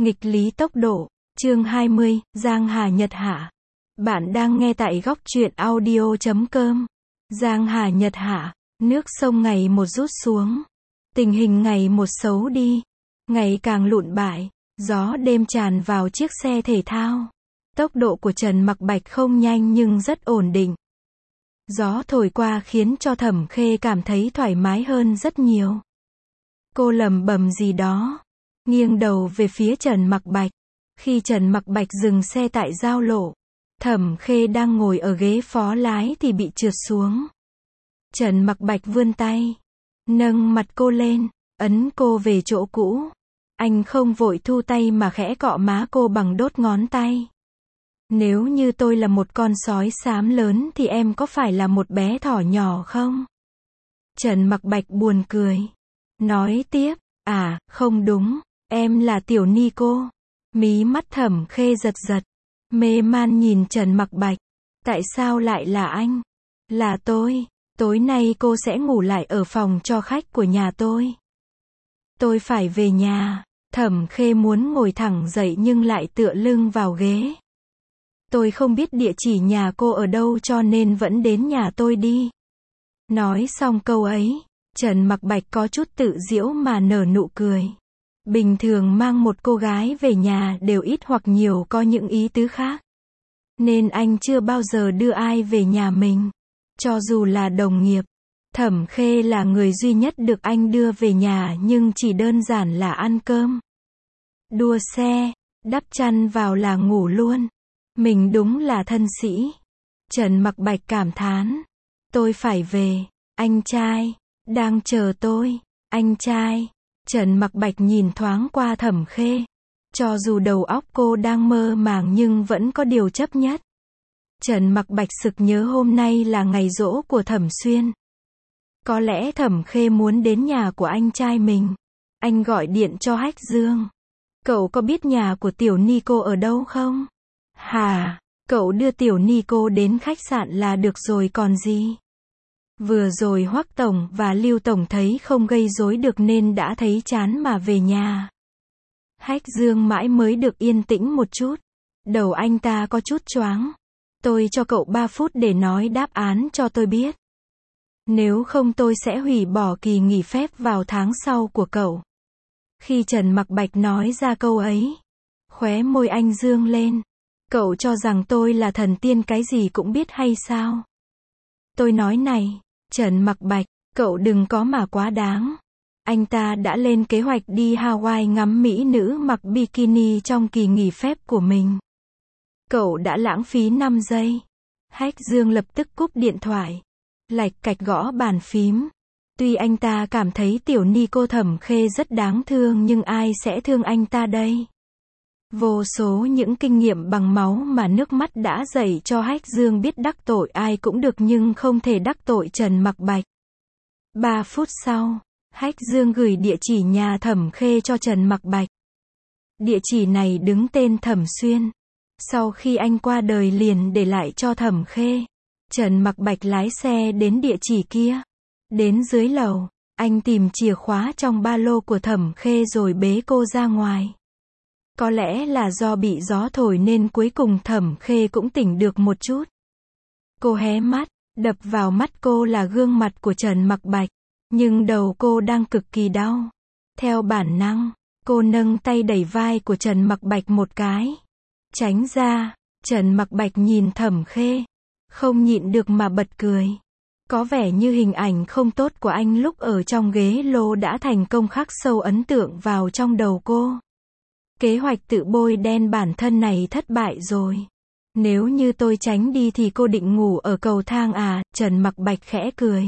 Nghịch lý tốc độ, chương 20, Giang Hà Nhật Hạ. Bạn đang nghe tại góc truyện audio.com. Giang Hà Nhật Hạ, nước sông ngày một rút xuống. Tình hình ngày một xấu đi, ngày càng lụn bại, gió đêm tràn vào chiếc xe thể thao. Tốc độ của Trần Mặc Bạch không nhanh nhưng rất ổn định. Gió thổi qua khiến cho Thẩm Khê cảm thấy thoải mái hơn rất nhiều. Cô lẩm bẩm gì đó, nghiêng đầu về phía Trần Mặc Bạch. Khi Trần Mặc Bạch dừng xe tại giao lộ, Thẩm Khê đang ngồi ở ghế phó lái thì bị trượt xuống. Trần Mặc Bạch vươn tay, nâng mặt cô lên, ấn cô về chỗ cũ. Anh không vội thu tay mà khẽ cọ má cô bằng đốt ngón tay. Nếu như tôi là một con sói xám lớn thì em có phải là một bé thỏ nhỏ không? Trần Mặc Bạch buồn cười, nói tiếp, không đúng, em là Tiểu Ni cô. Mí mắt Thẩm Khê giật giật, mê man nhìn Trần Mặc Bạch. Tại sao lại là anh? Là tôi, tối nay cô sẽ ngủ lại ở phòng cho khách của nhà tôi. Tôi phải về nhà. Thẩm Khê muốn ngồi thẳng dậy nhưng lại tựa lưng vào ghế. Tôi không biết địa chỉ nhà cô ở đâu cho nên vẫn đến nhà tôi đi. Nói xong câu ấy, Trần Mặc Bạch có chút tự giễu mà nở nụ cười. Bình thường mang một cô gái về nhà đều ít hoặc nhiều có những ý tứ khác. Nên anh chưa bao giờ đưa ai về nhà mình. Cho dù là đồng nghiệp, Thẩm Khê là người duy nhất được anh đưa về nhà nhưng chỉ đơn giản là ăn cơm, đua xe, đắp chăn vào là ngủ luôn. Mình đúng là thân sĩ. Trần Mặc Bạch cảm thán. Tôi phải về, anh trai, đang chờ tôi, anh trai. Trần Mặc Bạch nhìn thoáng qua Thẩm Khê. Cho dù đầu óc cô đang mơ màng nhưng vẫn có điều chấp nhất. Trần Mặc Bạch sực nhớ hôm nay là ngày giỗ của Thẩm Xuyên. Có lẽ Thẩm Khê muốn đến nhà của anh trai mình. Anh gọi điện cho Hách Dương. Cậu có biết nhà của Tiểu Ni cô ở đâu không? Hả, cậu đưa Tiểu Ni cô đến khách sạn là được rồi còn gì? Vừa rồi Hoắc Tổng và Lưu Tổng thấy không gây rối được nên đã thấy chán mà về nhà. Hách Dương mãi mới được yên tĩnh một chút. Đầu anh ta có chút choáng. Tôi cho cậu 3 phút để nói đáp án cho tôi biết. Nếu không tôi sẽ hủy bỏ kỳ nghỉ phép vào tháng sau của cậu. Khi Trần Mặc Bạch nói ra câu ấy, khóe môi anh dương lên. Cậu cho rằng tôi là thần tiên cái gì cũng biết hay sao? Tôi nói này, Trần Mặc Bạch, cậu đừng có mà quá đáng. Anh ta đã lên kế hoạch đi Hawaii ngắm mỹ nữ mặc bikini trong kỳ nghỉ phép của mình. Cậu đã lãng phí 5 giây. Hách Dương lập tức cúp điện thoại. Lạch cạch gõ bàn phím. Tuy anh ta cảm thấy Tiểu Ni cô Thẩm Khê rất đáng thương nhưng ai sẽ thương anh ta đây? Vô số những kinh nghiệm bằng máu mà nước mắt đã dạy cho Hách Dương biết đắc tội ai cũng được nhưng không thể đắc tội Trần Mặc Bạch. 3 phút sau, Hách Dương gửi địa chỉ nhà Thẩm Khê cho Trần Mặc Bạch. Địa chỉ này đứng tên Thẩm Xuyên. Sau khi anh qua đời liền để lại cho Thẩm Khê. Trần Mặc Bạch lái xe đến địa chỉ kia. Đến dưới lầu, anh tìm chìa khóa trong ba lô của Thẩm Khê rồi bế cô ra ngoài. Có lẽ là do bị gió thổi nên cuối cùng Thẩm Khê cũng tỉnh được một chút. Cô hé mắt, đập vào mắt cô là gương mặt của Trần Mặc Bạch. Nhưng đầu cô đang cực kỳ đau. Theo bản năng, cô nâng tay đẩy vai của Trần Mặc Bạch một cái. Tránh ra. Trần Mặc Bạch nhìn Thẩm Khê, không nhịn được mà bật cười. Có vẻ như hình ảnh không tốt của anh lúc ở trong ghế lô đã thành công khắc sâu ấn tượng vào trong đầu cô. Kế hoạch tự bôi đen bản thân này thất bại rồi. Nếu như tôi tránh đi thì cô định ngủ ở cầu thang à? Trần Mặc Bạch khẽ cười.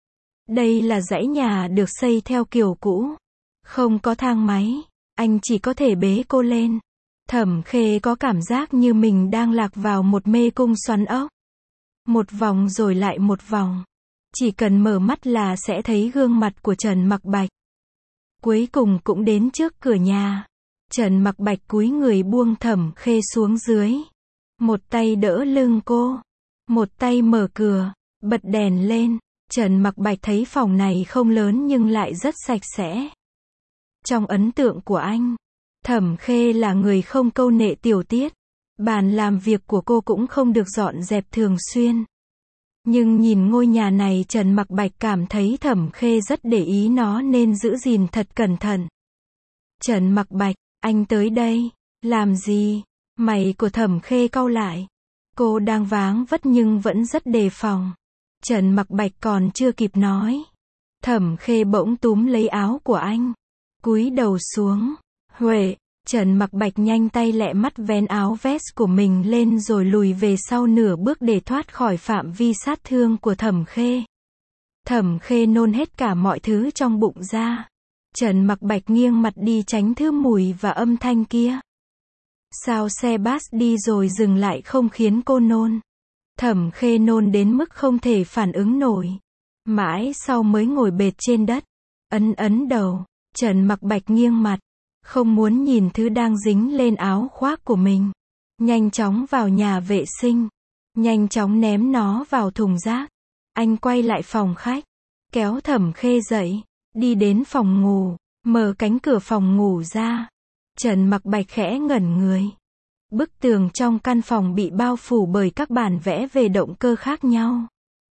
Đây là dãy nhà được xây theo kiểu cũ. Không có thang máy. Anh chỉ có thể bế cô lên. Thẩm Khê có cảm giác như mình đang lạc vào một mê cung xoắn ốc. Một vòng rồi lại một vòng. Chỉ cần mở mắt là sẽ thấy gương mặt của Trần Mặc Bạch. Cuối cùng cũng đến trước cửa nhà. Trần Mặc Bạch cúi người buông Thẩm Khê xuống dưới. Một tay đỡ lưng cô. Một tay mở cửa, bật đèn lên. Trần Mặc Bạch thấy phòng này không lớn nhưng lại rất sạch sẽ. Trong ấn tượng của anh, Thẩm Khê là người không câu nệ tiểu tiết. Bàn làm việc của cô cũng không được dọn dẹp thường xuyên. Nhưng nhìn ngôi nhà này Trần Mặc Bạch cảm thấy Thẩm Khê rất để ý nó nên giữ gìn thật cẩn thận. Trần Mặc Bạch, anh tới đây. Làm gì? Mày của Thẩm Khê cau lại. Cô đang váng vất nhưng vẫn rất đề phòng. Trần Mặc Bạch còn chưa kịp nói. Thẩm Khê bỗng túm lấy áo của anh. Cúi đầu xuống. Huệ, Trần Mặc Bạch nhanh tay lẹ mắt vén áo vest của mình lên rồi lùi về sau nửa bước để thoát khỏi phạm vi sát thương của Thẩm Khê. Thẩm Khê nôn hết cả mọi thứ trong bụng ra. Trần Mặc Bạch nghiêng mặt đi tránh thứ mùi và âm thanh kia. Sao xe bus đi rồi dừng lại không khiến cô nôn? Thẩm Khê nôn đến mức không thể phản ứng nổi. Mãi sau mới ngồi bệt trên đất. Ấn đầu. Trần Mặc Bạch nghiêng mặt. Không muốn nhìn thứ đang dính lên áo khoác của mình. Nhanh chóng vào nhà vệ sinh. Nhanh chóng ném nó vào thùng rác. Anh quay lại phòng khách. Kéo Thẩm Khê dậy. Đi đến phòng ngủ. Mở cánh cửa phòng ngủ ra. Trần Mặc Bạch khẽ ngẩn người. Bức tường trong căn phòng bị bao phủ bởi các bản vẽ về động cơ khác nhau.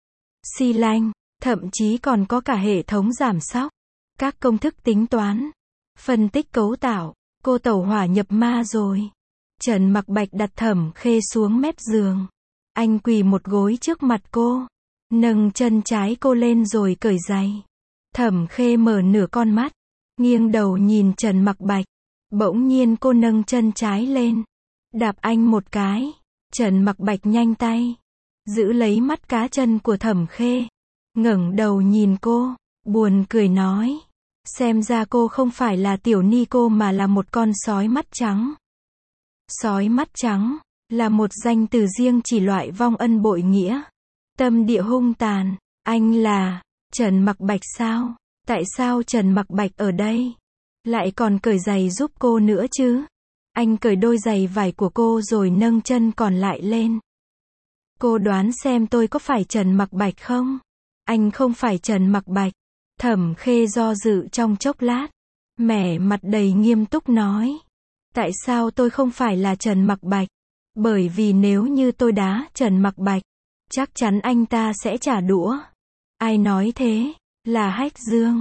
Xi lanh, thậm chí còn có cả hệ thống giảm xóc. Các công thức tính toán. Phân tích cấu tạo. Cô tẩu hỏa nhập ma rồi. Trần Mặc Bạch đặt Thẩm Khê xuống mép giường. Anh quỳ một gối trước mặt cô. Nâng chân trái cô lên rồi cởi giày. Thẩm Khê mở nửa con mắt. Nghiêng đầu nhìn Trần Mặc Bạch. Bỗng nhiên cô nâng chân trái lên. Đạp anh một cái. Trần Mặc Bạch nhanh tay. Giữ lấy mắt cá chân của Thẩm Khê. Ngẩng đầu nhìn cô. Buồn cười nói. Xem ra cô không phải là tiểu ni cô mà là một con sói mắt trắng. Sói mắt trắng. Là một danh từ riêng chỉ loại vong ân bội nghĩa. Tâm địa hung tàn. Anh là Trần Mặc Bạch sao? Tại sao Trần Mặc Bạch ở đây? Lại còn cởi giày giúp cô nữa chứ? Anh cởi đôi giày vải của cô rồi nâng chân còn lại lên. Cô đoán xem tôi có phải Trần Mặc Bạch không? Anh không phải Trần Mặc Bạch. Thẩm Khê do dự trong chốc lát. Mẻ mặt đầy nghiêm túc nói. Tại sao tôi không phải là Trần Mặc Bạch? Bởi vì nếu như tôi đá Trần Mặc Bạch, chắc chắn anh ta sẽ trả đũa. Ai nói thế? Là Hách Dương.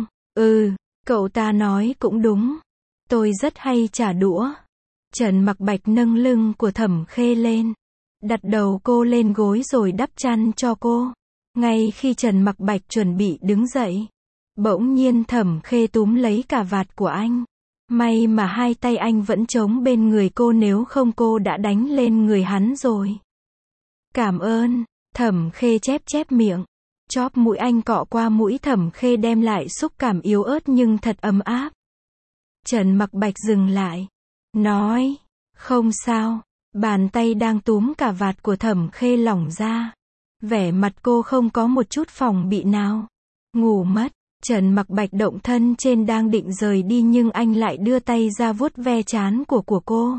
Cậu ta nói cũng đúng. Tôi rất hay trả đũa. Trần Mặc Bạch nâng lưng của Thẩm Khê lên. Đặt đầu cô lên gối rồi đắp chăn cho cô. Ngay khi Trần Mặc Bạch chuẩn bị đứng dậy. Bỗng nhiên Thẩm Khê túm lấy cà vạt của anh. May mà hai tay anh vẫn chống bên người cô, nếu không cô đã đánh lên người hắn rồi. Cảm ơn. Thẩm Khê chép miệng. Chóp mũi anh cọ qua mũi Thẩm Khê đem lại xúc cảm yếu ớt nhưng thật ấm áp. Trần Mặc Bạch dừng lại. Nói. Không sao. Bàn tay đang túm cà vạt của Thẩm Khê lỏng ra. Vẻ mặt cô không có một chút phòng bị nào. Ngủ mất. Trần Mặc Bạch động thân trên đang định rời đi nhưng anh lại đưa tay ra vuốt ve trán của cô.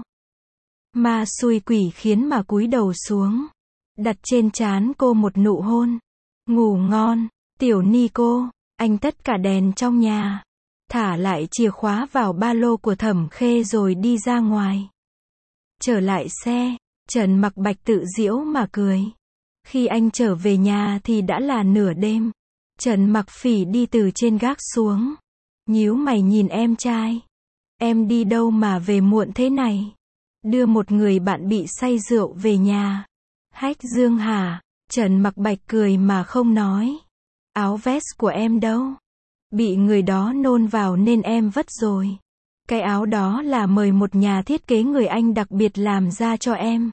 Ma xui quỷ khiến mà cúi đầu xuống. Đặt trên trán cô một nụ hôn. Ngủ ngon, tiểu ni cô. Anh tắt cả đèn trong nhà. Thả lại chìa khóa vào ba lô của Thẩm Khê rồi đi ra ngoài. Trở lại xe, Trần Mặc Bạch tự giễu mà cười. Khi anh trở về nhà thì đã là nửa đêm. Trần Mặc Phỉ đi từ trên gác xuống. Nhíu mày nhìn em trai. Em đi đâu mà về muộn thế này? Đưa một người bạn bị say rượu về nhà. Hách Dương hả? Trần Mặc Bạch cười mà không nói. Áo vest của em đâu? Bị người đó nôn vào nên em vất rồi. Cái áo đó là mời một nhà thiết kế người Anh đặc biệt làm ra cho em.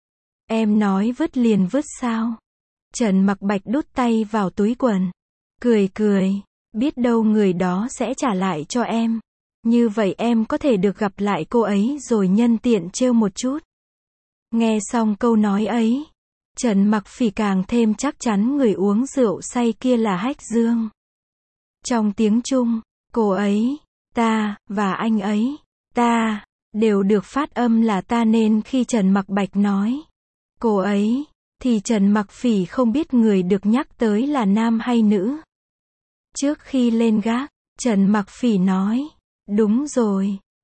Em nói vứt liền vứt sao? Trần Mặc Bạch đút tay vào túi quần. Cười, biết đâu người đó sẽ trả lại cho em. Như vậy em có thể được gặp lại cô ấy rồi nhân tiện trêu một chút. Nghe xong câu nói ấy, Trần Mặc Phỉ càng thêm chắc chắn người uống rượu say kia là Hách Dương. Trong tiếng Trung, cô ấy, ta, và anh ấy, ta, đều được phát âm là ta nên khi Trần Mặc Bạch nói cô ấy, thì Trần Mặc Phỉ không biết người được nhắc tới là nam hay nữ. Trước khi lên gác, Trần Mặc Phỉ nói, đúng rồi,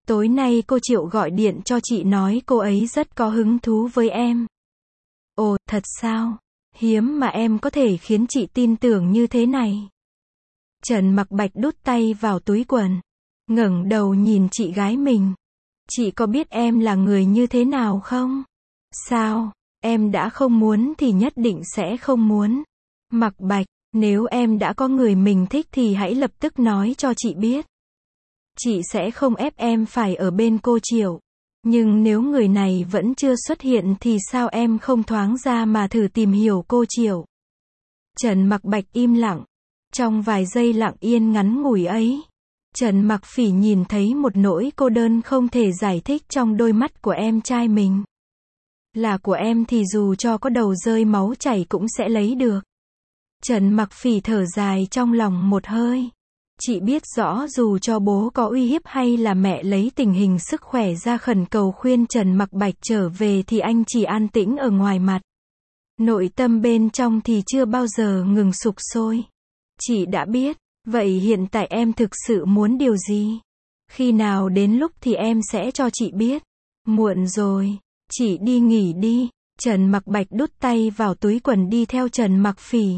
Tối nay cô Triệu gọi điện cho chị nói cô ấy rất có hứng thú với em. Ồ, thật sao? Hiếm mà em có thể khiến chị tin tưởng như thế này. Trần Mặc Bạch đút tay vào túi quần, ngẩng đầu nhìn chị gái mình. Chị có biết em là người như thế nào không? Sao? Em đã không muốn thì nhất định sẽ không muốn. Mặc Bạch, nếu em đã có người mình thích thì hãy lập tức nói cho chị biết. Chị sẽ không ép em phải ở bên cô Triệu. Nhưng nếu người này vẫn chưa xuất hiện thì sao em không thoáng ra mà thử tìm hiểu cô Triệu? Trần Mặc Bạch im lặng. Trong vài giây lặng yên ngắn ngủi ấy, Trần Mặc Phỉ nhìn thấy một nỗi cô đơn không thể giải thích trong đôi mắt của em trai mình. Là của em thì dù cho có đầu rơi máu chảy cũng sẽ lấy được. Trần Mặc Phỉ thở dài trong lòng một hơi. Chị biết rõ dù cho bố có uy hiếp hay là mẹ lấy tình hình sức khỏe ra khẩn cầu khuyên Trần Mặc Bạch trở về thì anh chỉ an tĩnh ở ngoài mặt. Nội tâm bên trong thì chưa bao giờ ngừng sục sôi. Chị đã biết, vậy hiện tại em thực sự muốn điều gì? Khi nào đến lúc thì em sẽ cho chị biết. Muộn rồi, chị đi nghỉ đi. Trần Mặc Bạch đút tay vào túi quần đi theo Trần Mặc Phỉ.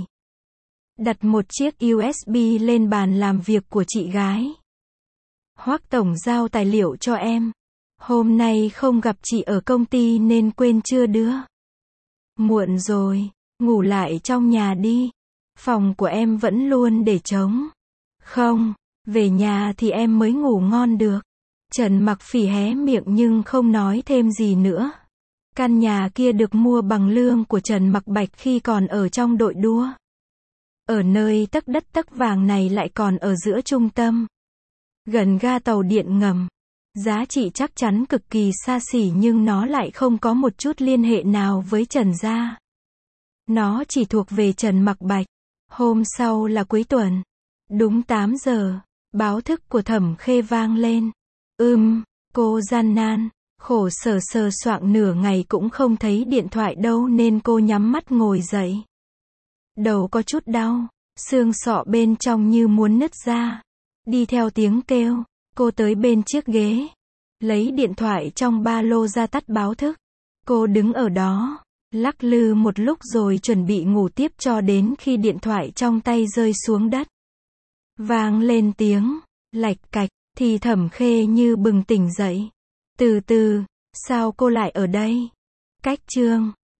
Đặt một chiếc USB lên bàn làm việc của chị gái. Hoắc tổng giao tài liệu cho em. Hôm nay không gặp chị ở công ty nên quên chưa đưa. Muộn rồi, ngủ lại trong nhà đi. Phòng của em vẫn luôn để trống. Không, về nhà thì em mới ngủ ngon được. Trần Mặc Phỉ hé miệng nhưng không nói thêm gì nữa. Căn nhà kia được mua bằng lương của Trần Mặc Bạch khi còn ở trong đội đua. Ở nơi tấc đất tấc vàng này lại còn ở giữa trung tâm. Gần ga tàu điện ngầm. Giá trị chắc chắn cực kỳ xa xỉ nhưng nó lại không có một chút liên hệ nào với Trần gia. Nó chỉ thuộc về Trần Mặc Bạch. Hôm sau là cuối tuần. Đúng 8 giờ, báo thức của Thẩm Khê vang lên. Cô gian nan, khổ sở sờ soạng nửa ngày cũng không thấy điện thoại đâu nên cô nhắm mắt ngồi dậy. Đầu có chút đau, xương sọ bên trong như muốn nứt ra. Đi theo tiếng kêu, cô tới bên chiếc ghế, lấy điện thoại trong ba lô ra tắt báo thức. Cô đứng ở đó, lắc lư một lúc rồi chuẩn bị ngủ tiếp cho đến khi điện thoại trong tay rơi xuống đất. Vang lên tiếng, lạch cạch, thì Thẩm Khê như bừng tỉnh dậy. Từ từ, sao cô lại ở đây? Cách chương